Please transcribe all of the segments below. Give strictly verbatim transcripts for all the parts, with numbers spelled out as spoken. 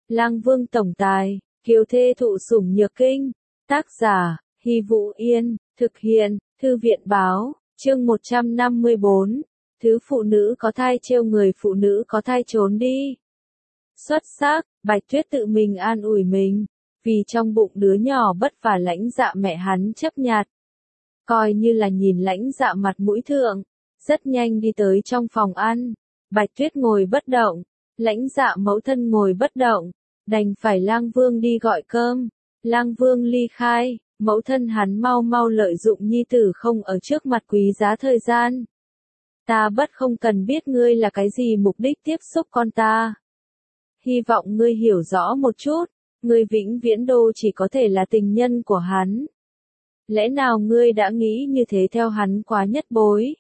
Lang Vương tổng tài, kiều thê thụ sủng nhược kinh. Tác giả, Hy Vũ Yên, thực hiện, Thư viện báo, chương một trăm năm mươi bốn. Thứ phụ nữ có thai trêu người phụ nữ có thai trốn đi. Xuất sắc, Bạch Tuyết tự mình an ủi mình, vì trong bụng đứa nhỏ bất và Lãnh Dạ mẹ hắn chấp nhặt. Coi như là nhìn Lãnh Dạ mặt mũi thượng, rất nhanh đi tới trong phòng ăn. Bạch Tuyết ngồi bất động, Lãnh Dạ mẫu thân ngồi bất động, đành phải Lang Vương đi gọi cơm. Lang Vương ly khai, mẫu thân hắn mau mau lợi dụng nhi tử không ở trước mặt quý giá thời gian. Ta bất không cần biết ngươi là cái gì mục đích tiếp xúc con ta. Hy vọng ngươi hiểu rõ một chút, ngươi vĩnh viễn đô chỉ có thể là tình nhân của hắn. Lẽ nào ngươi đã nghĩ như thế theo hắn quá nhất bối?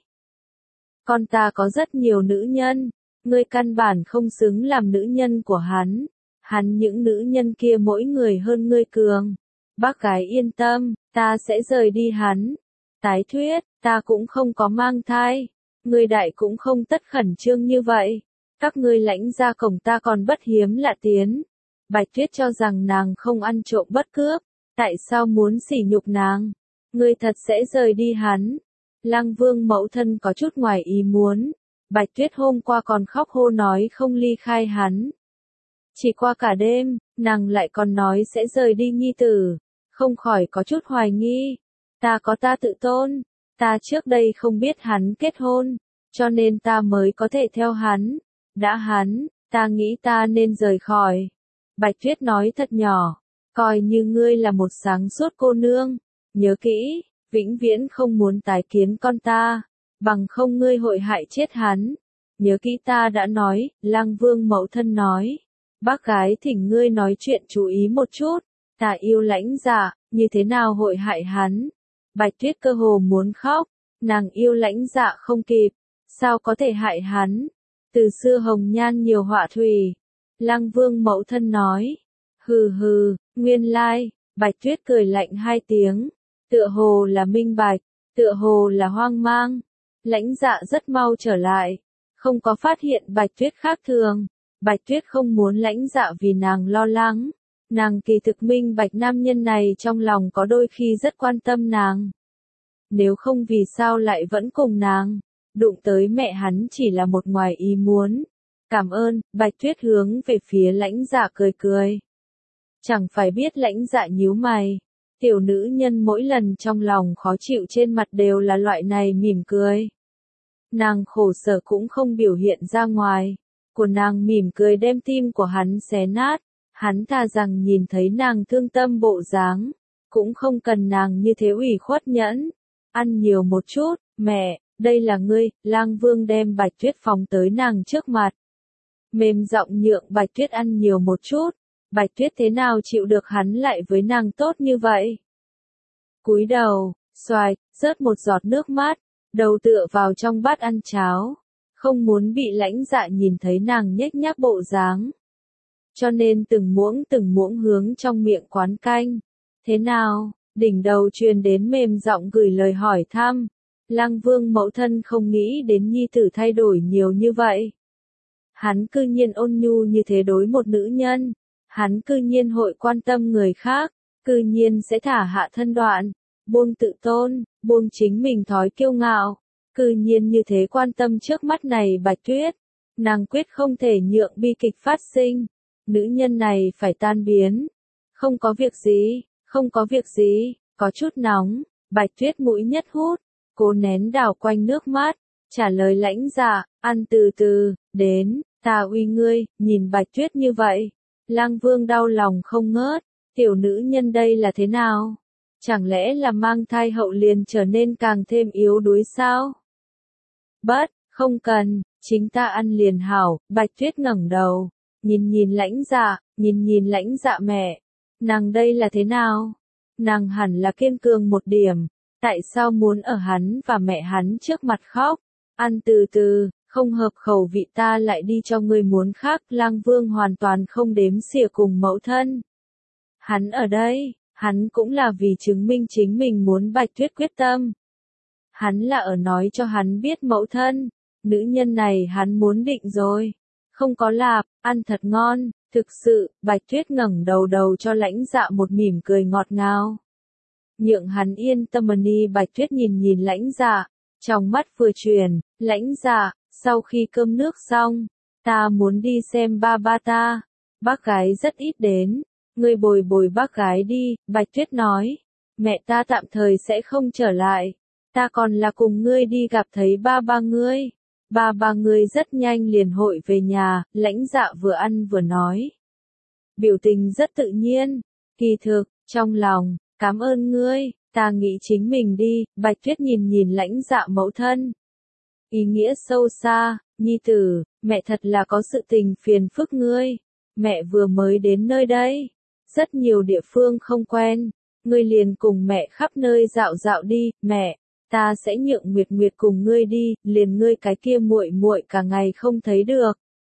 Con ta có rất nhiều nữ nhân, ngươi căn bản không xứng làm nữ nhân của hắn. Hắn những nữ nhân kia mỗi người hơn ngươi cường. Bác gái yên tâm, ta sẽ rời đi hắn. Tái thuyết, ta cũng không có mang thai. Ngươi đại cũng không tất khẩn trương như vậy. Các ngươi Lãnh ra cổng ta còn bất hiếm lạ tiến. Bạch Tuyết cho rằng nàng không ăn trộm bất cướp. Tại sao muốn sỉ nhục nàng? Ngươi thật sẽ rời đi hắn. Lang Vương mẫu thân có chút ngoài ý muốn. Bạch Tuyết hôm qua còn khóc hô nói không ly khai hắn. Chỉ qua cả đêm, nàng lại còn nói sẽ rời đi nhi tử. Không khỏi có chút hoài nghi. Ta có ta tự tôn. Ta trước đây không biết hắn kết hôn. Cho nên ta mới có thể theo hắn. Đã hắn, ta nghĩ ta nên rời khỏi. Bạch Tuyết nói thật nhỏ. Coi như ngươi là một sáng suốt cô nương. Nhớ kỹ, vĩnh viễn không muốn tái kiến con ta. Bằng không ngươi hội hại chết hắn. Nhớ kỹ ta đã nói, Lang Vương mẫu thân nói. Bác gái thỉnh ngươi nói chuyện chú ý một chút. Ta yêu Lãnh Dạ, như thế nào hội hại hắn? Bạch Tuyết cơ hồ muốn khóc. Nàng yêu Lãnh Dạ không kịp. Sao có thể hại hắn? Từ xưa hồng nhan nhiều họa thủy. Lang Vương mẫu thân nói. Hừ hừ, nguyên lai. Bạch Tuyết cười lạnh hai tiếng. Tựa hồ là minh bạch. Tựa hồ là hoang mang. Lãnh Dạ rất mau trở lại. Không có phát hiện Bạch Tuyết khác thường. Bạch Tuyết không muốn Lãnh Dạ vì nàng lo lắng. Nàng kỳ thực minh bạch nam nhân này trong lòng có đôi khi rất quan tâm nàng. Nếu không vì sao lại vẫn cùng nàng. Đụng tới mẹ hắn chỉ là một ngoài ý muốn. Cảm ơn, Bạch Tuyết hướng về phía Lãnh Dạ cười cười. Chẳng phải biết Lãnh Dạ nhíu mày. Tiểu nữ nhân mỗi lần trong lòng khó chịu trên mặt đều là loại này mỉm cười. Nàng khổ sở cũng không biểu hiện ra ngoài. Của nàng mỉm cười đem tim của hắn xé nát. Hắn thà rằng nhìn thấy nàng thương tâm bộ dáng. Cũng không cần nàng như thế ủy khuất nhẫn. Ăn nhiều một chút, mẹ, đây là ngươi. Lang Vương đem Bạch Tuyết phóng tới nàng trước mặt. Mềm giọng nhượng Bạch Tuyết ăn nhiều một chút. Bạch Tuyết thế nào chịu được hắn lại với nàng tốt như vậy? Cúi đầu, xoài, rớt một giọt nước mắt. Đầu tựa vào trong bát ăn cháo. Không muốn bị Lãnh Dạ nhìn thấy nàng nhếch nhác bộ dáng. Cho nên từng muỗng từng muỗng hướng trong miệng quán canh. Thế nào? Đỉnh đầu truyền đến mềm giọng gửi lời hỏi thăm. Lang Vương mẫu thân không nghĩ đến nhi tử thay đổi nhiều như vậy. Hắn cư nhiên ôn nhu như thế đối một nữ nhân. Hắn cư nhiên hội quan tâm người khác. Cư nhiên sẽ thả hạ thân đoạn. Buông tự tôn, buông chính mình thói kiêu ngạo. Cư nhiên như thế quan tâm trước mắt này Bạch Tuyết. Nàng quyết không thể nhượng bi kịch phát sinh. Nữ nhân này phải tan biến. Không có việc gì, không có việc gì, có chút nóng. Bạch Tuyết mũi nhất hút. Cố nén đảo quanh nước mắt. Trả lời Lãnh Dạ, ăn từ từ, đến, ta uy ngươi, nhìn Bạch Tuyết như vậy. Lang Vương đau lòng không ngớt. Tiểu nữ nhân đây là thế nào? Chẳng lẽ là mang thai hậu liền trở nên càng thêm yếu đuối sao? Bất, không cần, chính ta ăn liền hảo. Bạch Tuyết ngẩng đầu, nhìn nhìn Lãnh Dạ, nhìn nhìn Lãnh Dạ mẹ. Nàng đây là thế nào? Nàng hẳn là kiên cường một điểm. Tại sao muốn ở hắn và mẹ hắn trước mặt khóc? Ăn từ từ, không hợp khẩu vị ta lại đi cho ngươi muốn khác. Lang Vương hoàn toàn không đếm xỉa cùng mẫu thân. Hắn ở đây. Hắn cũng là vì chứng minh chính mình muốn Bạch Tuyết quyết tâm. Hắn là ở nói cho hắn biết mẫu thân. Nữ nhân này hắn muốn định rồi. Không có lạp, ăn thật ngon, thực sự, Bạch Tuyết ngẩng đầu đầu cho Lãnh Dạ một mỉm cười ngọt ngào. Nhượng hắn yên tâm đi. Bạch Tuyết nhìn nhìn Lãnh Dạ, trong mắt vừa chuyển, Lãnh Dạ, sau khi cơm nước xong, ta muốn đi xem ba ba ta, bác gái rất ít đến, ngươi bồi bồi bác gái đi. Bạch Tuyết nói, mẹ ta tạm thời sẽ không trở lại, ta còn là cùng ngươi đi gặp thấy ba ba ngươi. Ba ba ngươi rất nhanh liền hội về nhà. Lãnh Dạ vừa ăn vừa nói, biểu tình rất tự nhiên, kỳ thực, trong lòng, cảm ơn ngươi, ta nghĩ chính mình đi. Bạch Tuyết nhìn nhìn Lãnh Dạ mẫu thân, ý nghĩa sâu xa, nhi tử, mẹ thật là có sự tình phiền phức ngươi, mẹ vừa mới đến nơi đây, rất nhiều địa phương không quen, ngươi liền cùng mẹ khắp nơi dạo dạo đi. Mẹ, ta sẽ nhượng Nguyệt Nguyệt cùng ngươi đi, liền ngươi cái kia muội muội cả ngày không thấy được.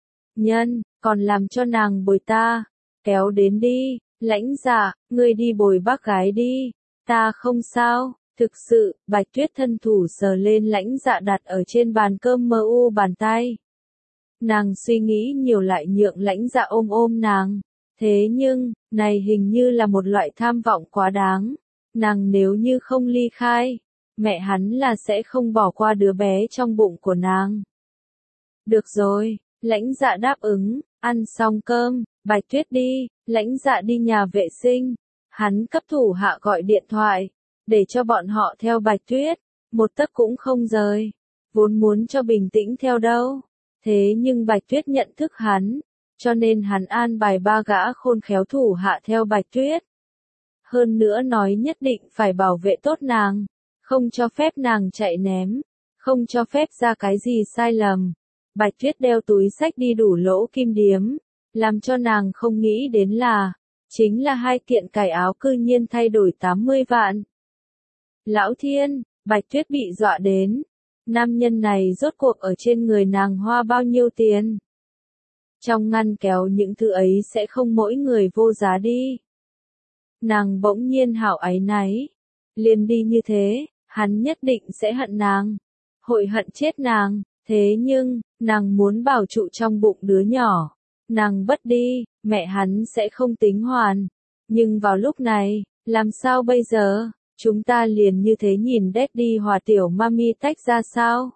Nhân, còn làm cho nàng bồi ta, kéo đến đi. Lãnh Dạ, ngươi đi bồi bác gái đi, ta không sao. Thực sự, Bạch Tuyết thân thủ sờ lên Lãnh Dạ đặt ở trên bàn cơm mờ u bàn tay. Nàng suy nghĩ nhiều lại nhượng Lãnh Dạ ôm ôm nàng. Thế nhưng, này hình như là một loại tham vọng quá đáng. Nàng nếu như không ly khai, mẹ hắn là sẽ không bỏ qua đứa bé trong bụng của nàng. Được rồi, Lãnh Dạ đáp ứng, ăn xong cơm, Bạch Tuyết đi, Lãnh Dạ đi nhà vệ sinh. Hắn cấp thủ hạ gọi điện thoại, để cho bọn họ theo Bạch Tuyết, một tấc cũng không rời, vốn muốn cho bình tĩnh theo đâu. Thế nhưng Bạch Tuyết nhận thức hắn, cho nên hắn an bài ba gã khôn khéo thủ hạ theo Bạch Tuyết. Hơn nữa nói nhất định phải bảo vệ tốt nàng, không cho phép nàng chạy ném, không cho phép ra cái gì sai lầm. Bạch Tuyết đeo túi xách đi đủ lỗ kim điếm, làm cho nàng không nghĩ đến là, chính là hai kiện cải áo cư nhiên thay đổi tám mươi vạn. Lão thiên, Bạch Tuyết bị dọa đến. Nam nhân này rốt cuộc ở trên người nàng hoa bao nhiêu tiền? Trong ngăn kéo những thứ ấy sẽ không mỗi người vô giá đi. Nàng bỗng nhiên hảo áy náy. Liền đi như thế, hắn nhất định sẽ hận nàng. Hội hận chết nàng. Thế nhưng, nàng muốn bảo trụ trong bụng đứa nhỏ. Nàng bất đi, mẹ hắn sẽ không tính hoàn. Nhưng vào lúc này, làm sao bây giờ? Chúng ta liền như thế nhìn Daddy hòa tiểu mami tách ra sao?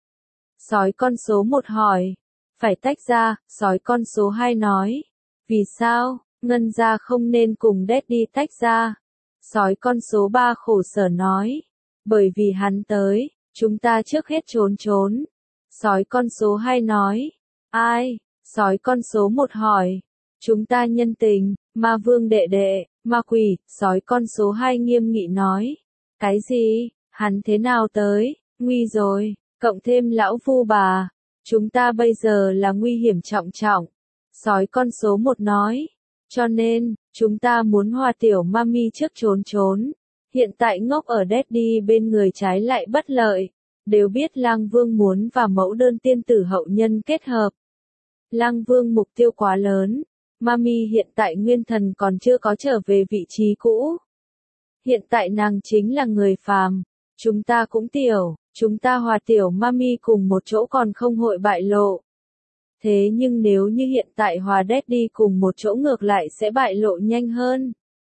Sói con số một hỏi. Phải tách ra, sói con số hai nói. Vì sao, Ngân gia không nên cùng Daddy tách ra? Sói con số ba khổ sở nói. Bởi vì hắn tới, chúng ta trước hết trốn trốn. Sói con số hai nói. Ai? Sói con số một hỏi. Chúng ta nhân tình, ma vương đệ đệ, ma quỷ. Sói con số hai nghiêm nghị nói. Cái gì? Hắn thế nào tới? Nguy rồi, cộng thêm lão phu bà. Chúng ta bây giờ là nguy hiểm trọng trọng. Sói con số một nói. Cho nên, chúng ta muốn hòa tiểu mami trước trốn trốn. Hiện tại ngốc ở Daddy bên người trái lại bất lợi. Đều biết Lang Vương muốn và mẫu đơn tiên tử hậu nhân kết hợp. Lang Vương mục tiêu quá lớn. Mami hiện tại nguyên thần còn chưa có trở về vị trí cũ. Hiện tại nàng chính là người phàm. Chúng ta cũng tiểu, chúng ta hòa tiểu mami cùng một chỗ còn không hội bại lộ. Thế nhưng nếu như hiện tại hòa Daddy cùng một chỗ ngược lại sẽ bại lộ nhanh hơn.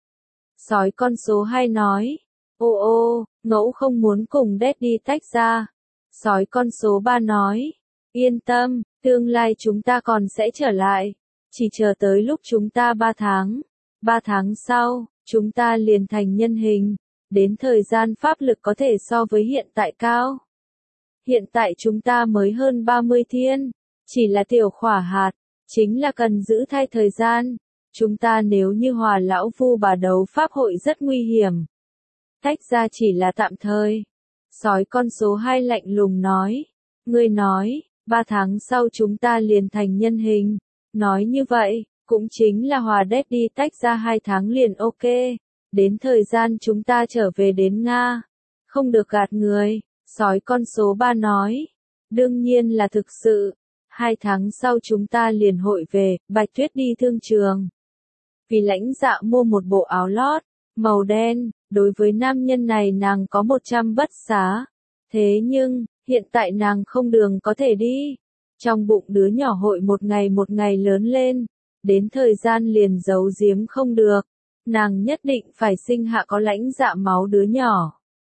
Sói con số hai nói. Ô ô, ngẫu không muốn cùng Daddy tách ra. Sói con số ba nói. Yên tâm, tương lai chúng ta còn sẽ trở lại. Chỉ chờ tới lúc chúng ta ba tháng. Ba tháng sau, chúng ta liền thành nhân hình. Đến thời gian pháp lực có thể so với hiện tại cao. Hiện tại chúng ta mới hơn ba mươi thiên. Chỉ là tiểu khỏa hạt. Chính là cần giữ thai thời gian. Chúng ta nếu như hòa lão phu bà đấu pháp hội rất nguy hiểm. Tách ra chỉ là tạm thời. Sói con số hai lạnh lùng nói. Ngươi nói, ba tháng sau chúng ta liền thành nhân hình. Nói như vậy, cũng chính là hòa Daddy tách ra hai tháng liền ok. Đến thời gian chúng ta trở về đến Nga. Không được gạt người. Sói con số ba nói. Đương nhiên là thực sự. Hai tháng sau chúng ta liền hội về. Bạch Tuyết đi thương trường. Vì Lãnh Dạ mua một bộ áo lót. Màu đen. Đối với nam nhân này nàng có một trăm bất xá. Thế nhưng, hiện tại nàng không đường có thể đi. Trong bụng đứa nhỏ hội một ngày một ngày lớn lên, đến thời gian liền giấu giếm không được. Nàng nhất định phải sinh hạ có lãnh dạ máu đứa nhỏ.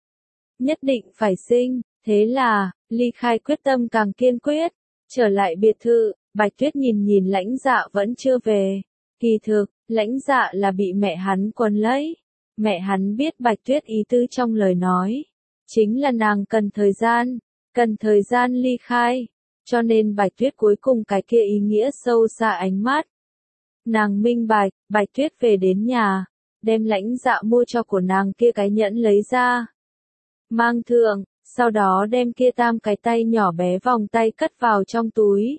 Nhất định phải sinh, thế là, ly khai quyết tâm càng kiên quyết. Trở lại biệt thự, Bạch Tuyết nhìn nhìn lãnh dạ vẫn chưa về. Kỳ thực, lãnh dạ là bị mẹ hắn quấn lấy. Mẹ hắn biết Bạch Tuyết ý tư trong lời nói. Chính là nàng cần thời gian, cần thời gian ly khai. Cho nên Bạch Tuyết cuối cùng cái kia ý nghĩa sâu xa ánh mắt. Nàng minh bạch, Bạch Tuyết về đến nhà, đem lãnh dạ mua cho của nàng kia cái nhẫn lấy ra. Mang thượng, sau đó đem kia tam cái tay nhỏ bé vòng tay cất vào trong túi.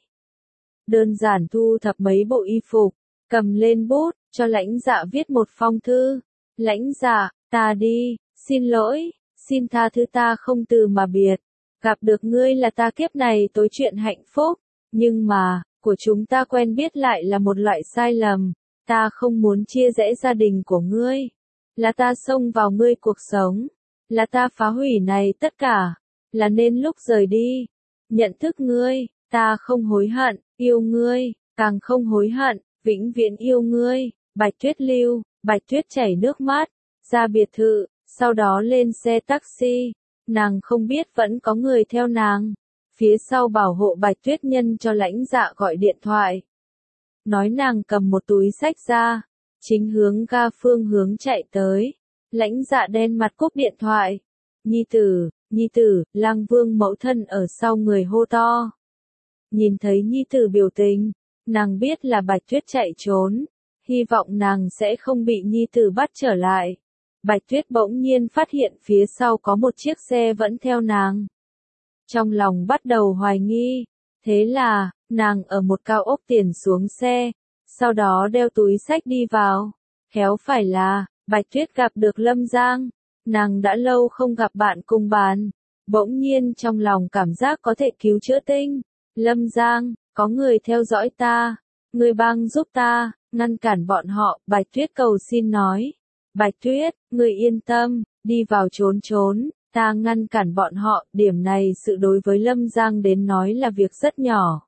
Đơn giản thu thập mấy bộ y phục, cầm lên bút, cho lãnh dạ viết một phong thư. Lãnh dạ, ta đi, xin lỗi, xin tha thứ ta không từ mà biệt. Gặp được ngươi là ta kiếp này tối chuyện hạnh phúc, nhưng mà, của chúng ta quen biết lại là một loại sai lầm. Ta không muốn chia rẽ gia đình của ngươi. Là ta xông vào ngươi cuộc sống. Là ta phá hủy này tất cả. Là nên lúc rời đi. Nhận thức ngươi, ta không hối hận, yêu ngươi, càng không hối hận, vĩnh viễn yêu ngươi. Bạch Tuyết lưu, Bạch Tuyết chảy nước mắt, ra biệt thự, sau đó lên xe taxi. Nàng không biết vẫn có người theo nàng. Phía sau bảo hộ Bạch Tuyết nhân cho lãnh dạ gọi điện thoại. Nói nàng cầm một túi sách ra, chính hướng ga phương hướng chạy tới. Lãnh dạ đen mặt cúp điện thoại. Nhi tử, nhi tử, Lang Vương mẫu thân ở sau người hô to. Nhìn thấy nhi tử biểu tình, nàng biết là Bạch Tuyết chạy trốn. Hy vọng nàng sẽ không bị nhi tử bắt trở lại. Bạch Tuyết bỗng nhiên phát hiện phía sau có một chiếc xe vẫn theo nàng. Trong lòng bắt đầu hoài nghi. Thế là, nàng ở một cao ốc tiền xuống xe, sau đó đeo túi sách đi vào. Khéo phải là, Bạch Tuyết gặp được Lâm Giang. Nàng đã lâu không gặp bạn cùng bàn. Bỗng nhiên trong lòng cảm giác có thể cứu chữa tinh. Lâm Giang, có người theo dõi ta. Người bang giúp ta, ngăn cản bọn họ. Bạch Tuyết cầu xin nói. Bạch Tuyết, người yên tâm, đi vào trốn trốn. Ta ngăn cản bọn họ, điểm này sự đối với Lâm Giang đến nói là việc rất nhỏ.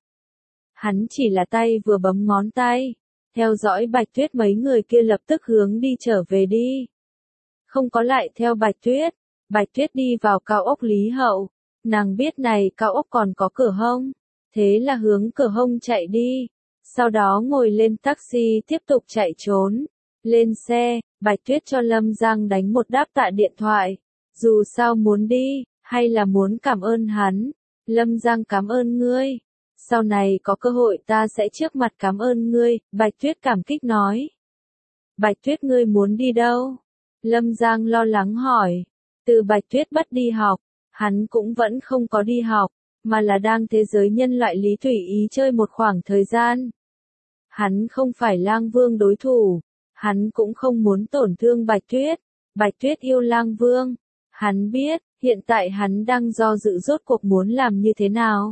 Hắn chỉ là tay vừa bấm ngón tay. Theo dõi Bạch Tuyết mấy người kia lập tức hướng đi trở về đi. Không có lại theo Bạch Tuyết. Bạch Tuyết đi vào cao ốc Lý Hậu. Nàng biết này cao ốc còn có cửa hông. Thế là hướng cửa hông chạy đi. Sau đó ngồi lên taxi tiếp tục chạy trốn. Lên xe, Bạch Tuyết cho Lâm Giang đánh một đáp tạ điện thoại. Dù sao muốn đi, hay là muốn cảm ơn hắn. Lâm Giang cảm ơn ngươi. Sau này có cơ hội ta sẽ trước mặt cảm ơn ngươi, Bạch Tuyết cảm kích nói. Bạch Tuyết ngươi muốn đi đâu? Lâm Giang lo lắng hỏi. Từ Bạch Tuyết bắt đi học, hắn cũng vẫn không có đi học, mà là đang thế giới nhân loại lý tùy ý chơi một khoảng thời gian. Hắn không phải Lang Vương đối thủ, hắn cũng không muốn tổn thương Bạch Tuyết. Bạch Tuyết yêu Lang Vương. Hắn biết, hiện tại hắn đang do dự rốt cuộc muốn làm như thế nào.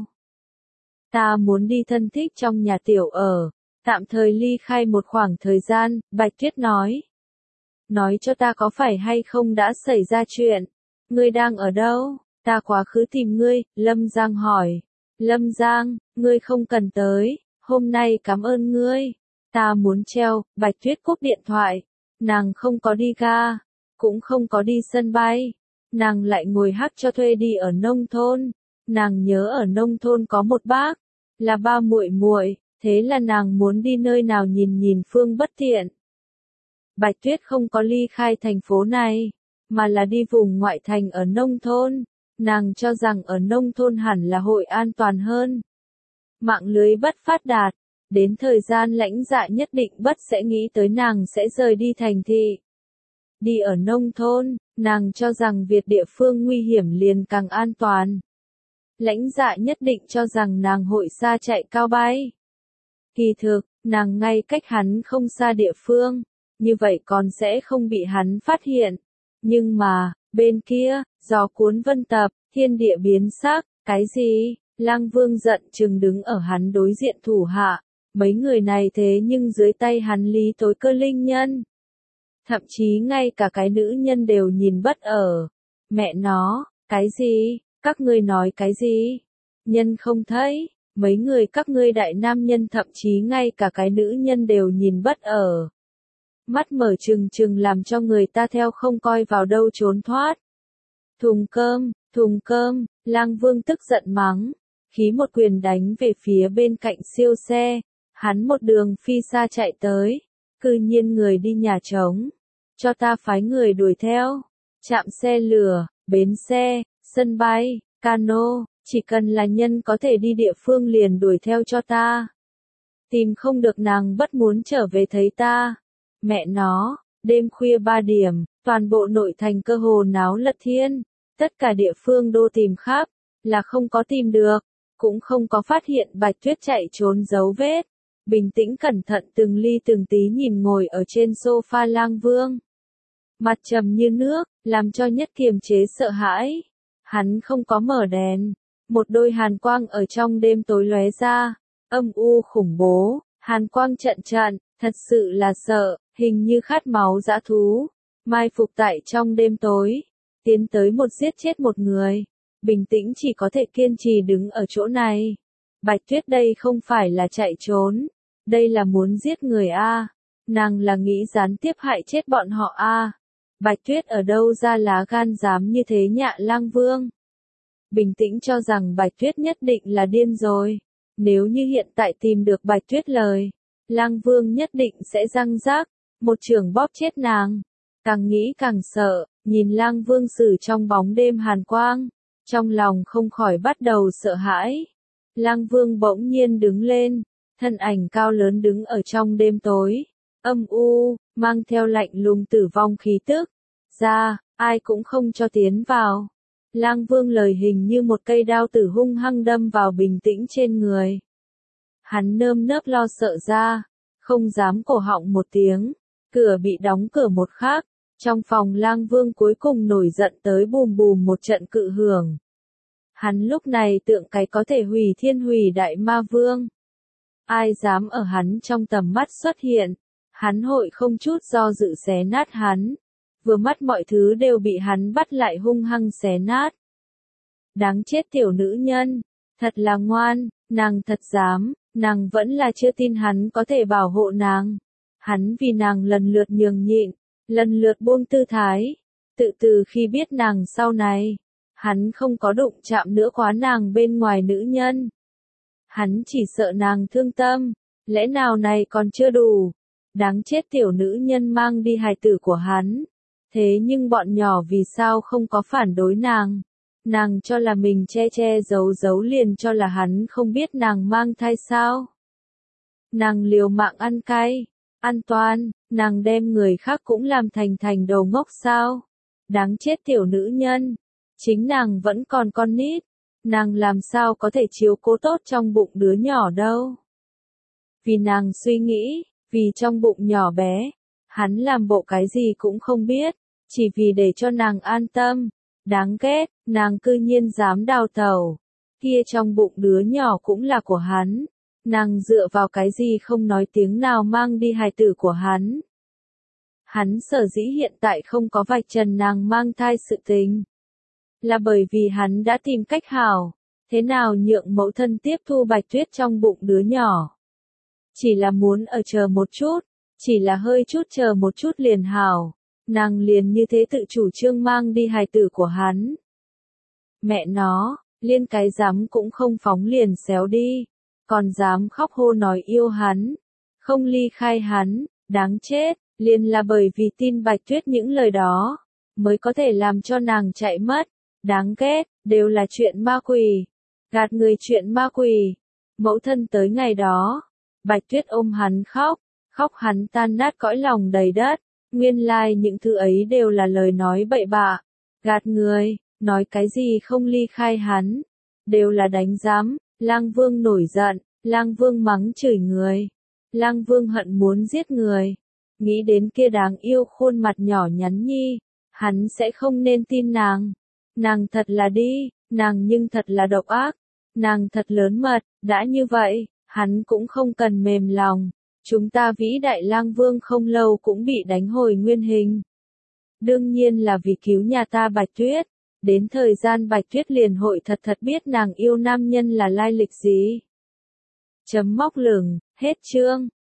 Ta muốn đi thân thích trong nhà tiểu ở, tạm thời ly khai một khoảng thời gian, Bạch Tuyết nói. Nói cho ta có phải hay không đã xảy ra chuyện. Ngươi đang ở đâu? Ta quá khứ tìm ngươi, Lâm Giang hỏi. Lâm Giang, ngươi không cần tới, hôm nay cảm ơn ngươi. Ta muốn treo, Bạch Tuyết cúp điện thoại. Nàng không có đi ga, cũng không có đi sân bay. Nàng lại ngồi hát cho thuê đi ở nông thôn. Nàng nhớ ở nông thôn có một bác, là ba muội muội, thế là nàng muốn đi nơi nào nhìn nhìn Phương Bất Thiện. Bạch Tuyết không có ly khai thành phố này, mà là đi vùng ngoại thành ở nông thôn. Nàng cho rằng ở nông thôn hẳn là hội an toàn hơn. Mạng lưới bất phát đạt, đến thời gian lãnh dạ nhất định bất sẽ nghĩ tới nàng sẽ rời đi thành thị. Đi ở nông thôn, nàng cho rằng việc địa phương nguy hiểm liền càng an toàn. Lãnh dạ nhất định cho rằng nàng hội xa chạy cao bay. Kỳ thực, nàng ngay cách hắn không xa địa phương, như vậy còn sẽ không bị hắn phát hiện. Nhưng mà, bên kia, gió cuốn vân tập, thiên địa biến sắc, cái gì? Lang Vương giận chừng đứng ở hắn đối diện thủ hạ, mấy người này thế nhưng dưới tay hắn lý tối cơ linh nhân. Thậm chí ngay cả cái nữ nhân đều nhìn bất ở. Mẹ nó, cái gì? Các ngươi nói cái gì? Nhân không thấy, mấy người các ngươi đại nam nhân thậm chí ngay cả cái nữ nhân đều nhìn bất ở. Mắt mở trừng trừng làm cho người ta theo không coi vào đâu trốn thoát. Thùng cơm, thùng cơm, Lang Vương tức giận mắng, khí một quyền đánh về phía bên cạnh siêu xe, hắn một đường phi xa chạy tới, cư nhiên người đi nhà trống, cho ta phái người đuổi theo, trạm xe lửa, bến xe, sân bay, cano, chỉ cần là nhân có thể đi địa phương liền đuổi theo cho ta. Tìm không được nàng bất muốn trở về thấy ta. Mẹ nó, đêm khuya ba điểm, toàn bộ nội thành cơ hồ náo lật thiên, tất cả địa phương đô tìm khắp, là không có tìm được, cũng không có phát hiện Bạch Tuyết chạy trốn dấu vết. Bình tĩnh cẩn thận từng ly từng tí nhìn ngồi ở trên sofa Lang Vương. Mặt trầm như nước, làm cho Nhất kiềm chế sợ hãi. Hắn không có mở đèn, một đôi hàn quang ở trong đêm tối lóe ra, âm u khủng bố, hàn quang trận trận, thật sự là sợ, hình như khát máu dã thú, mai phục tại trong đêm tối, tiến tới một giết chết một người. Bình tĩnh chỉ có thể kiên trì đứng ở chỗ này. Bạch Tuyết đây không phải là chạy trốn, đây là muốn giết người a. Nàng là nghĩ gián tiếp hại chết bọn họ a. Bạch Tuyết ở đâu ra lá gan dám như thế nhạ Lang Vương. Bình tĩnh cho rằng Bạch Tuyết nhất định là điên rồi. Nếu như hiện tại tìm được Bạch Tuyết lời, Lang Vương nhất định sẽ răng rác, một chưởng bóp chết nàng. Càng nghĩ càng sợ, nhìn Lang Vương xử trong bóng đêm hàn quang, trong lòng không khỏi bắt đầu sợ hãi. Lang Vương bỗng nhiên đứng lên, thân ảnh cao lớn đứng ở trong đêm tối, âm u, mang theo lạnh lùng tử vong khí tức. Ra, ai cũng không cho tiến vào. Lang Vương lời hình như một cây đao tử hung hăng đâm vào bình tĩnh trên người. Hắn nơm nớp lo sợ ra, không dám cổ họng một tiếng, cửa bị đóng cửa một khắc, trong phòng Lang Vương cuối cùng nổi giận tới bùm bùm một trận cự hưởng. Hắn lúc này tượng cái có thể hủy thiên hủy đại ma vương. Ai dám ở hắn trong tầm mắt xuất hiện, hắn hội không chút do dự xé nát hắn. Vừa mắt mọi thứ đều bị hắn bắt lại hung hăng xé nát. Đáng chết tiểu nữ nhân, thật là ngoan, nàng thật dám, nàng vẫn là chưa tin hắn có thể bảo hộ nàng. Hắn vì nàng lần lượt nhường nhịn, lần lượt buông tư thái, tự từ khi biết nàng sau này, hắn không có đụng chạm nữa quá nàng bên ngoài nữ nhân. Hắn chỉ sợ nàng thương tâm, lẽ nào này còn chưa đủ, đáng chết tiểu nữ nhân mang đi hài tử của hắn. Thế nhưng bọn nhỏ vì sao không có phản đối nàng? Nàng cho là mình che che giấu giấu liền cho là hắn không biết nàng mang thai sao? Nàng liều mạng ăn cay, ăn toan, nàng đem người khác cũng làm thành thành đầu ngốc sao? Đáng chết tiểu nữ nhân, chính nàng vẫn còn con nít, nàng làm sao có thể chiếu cố tốt trong bụng đứa nhỏ đâu? Vì nàng suy nghĩ, vì trong bụng nhỏ bé, hắn làm bộ cái gì cũng không biết. Chỉ vì để cho nàng an tâm, đáng ghét, nàng cư nhiên dám đào tẩu, kia trong bụng đứa nhỏ cũng là của hắn, nàng dựa vào cái gì không nói tiếng nào mang đi hài tử của hắn. Hắn sở dĩ hiện tại không có vạch trần nàng mang thai sự tình, là bởi vì hắn đã tìm cách hảo, thế nào nhượng mẫu thân tiếp thu Bạch Tuyết trong bụng đứa nhỏ. Chỉ là muốn ở chờ một chút, chỉ là hơi chút chờ một chút liền hảo. Nàng liền như thế tự chủ trương mang đi hài tử của hắn. Mẹ nó, liên cái dám cũng không phóng liền xéo đi, còn dám khóc hô nói yêu hắn, không ly khai hắn, đáng chết, liền là bởi vì tin Bạch Tuyết những lời đó, mới có thể làm cho nàng chạy mất, đáng ghét, đều là chuyện ma quỷ, gạt người chuyện ma quỷ. Mẫu thân tới ngày đó, Bạch Tuyết ôm hắn khóc, khóc hắn tan nát cõi lòng đầy đất. Nguyên lai like những thứ ấy đều là lời nói bậy bạ, gạt người, nói cái gì không ly khai hắn, đều là đánh giám. Lang Vương nổi giận, Lang Vương mắng chửi người, Lang Vương hận muốn giết người, nghĩ đến kia đáng yêu khuôn mặt nhỏ nhắn nhi, hắn sẽ không nên tin nàng, nàng thật là đi, nàng nhưng thật là độc ác, nàng thật lớn mật, đã như vậy, hắn cũng không cần mềm lòng. Chúng ta vĩ đại Lang Vương không lâu cũng bị đánh hồi nguyên hình. Đương nhiên là vì cứu nhà ta Bạch Tuyết, đến thời gian Bạch Tuyết liền hội thật thật biết nàng yêu nam nhân là lai lịch gì. Chấm móc lửng, hết chương.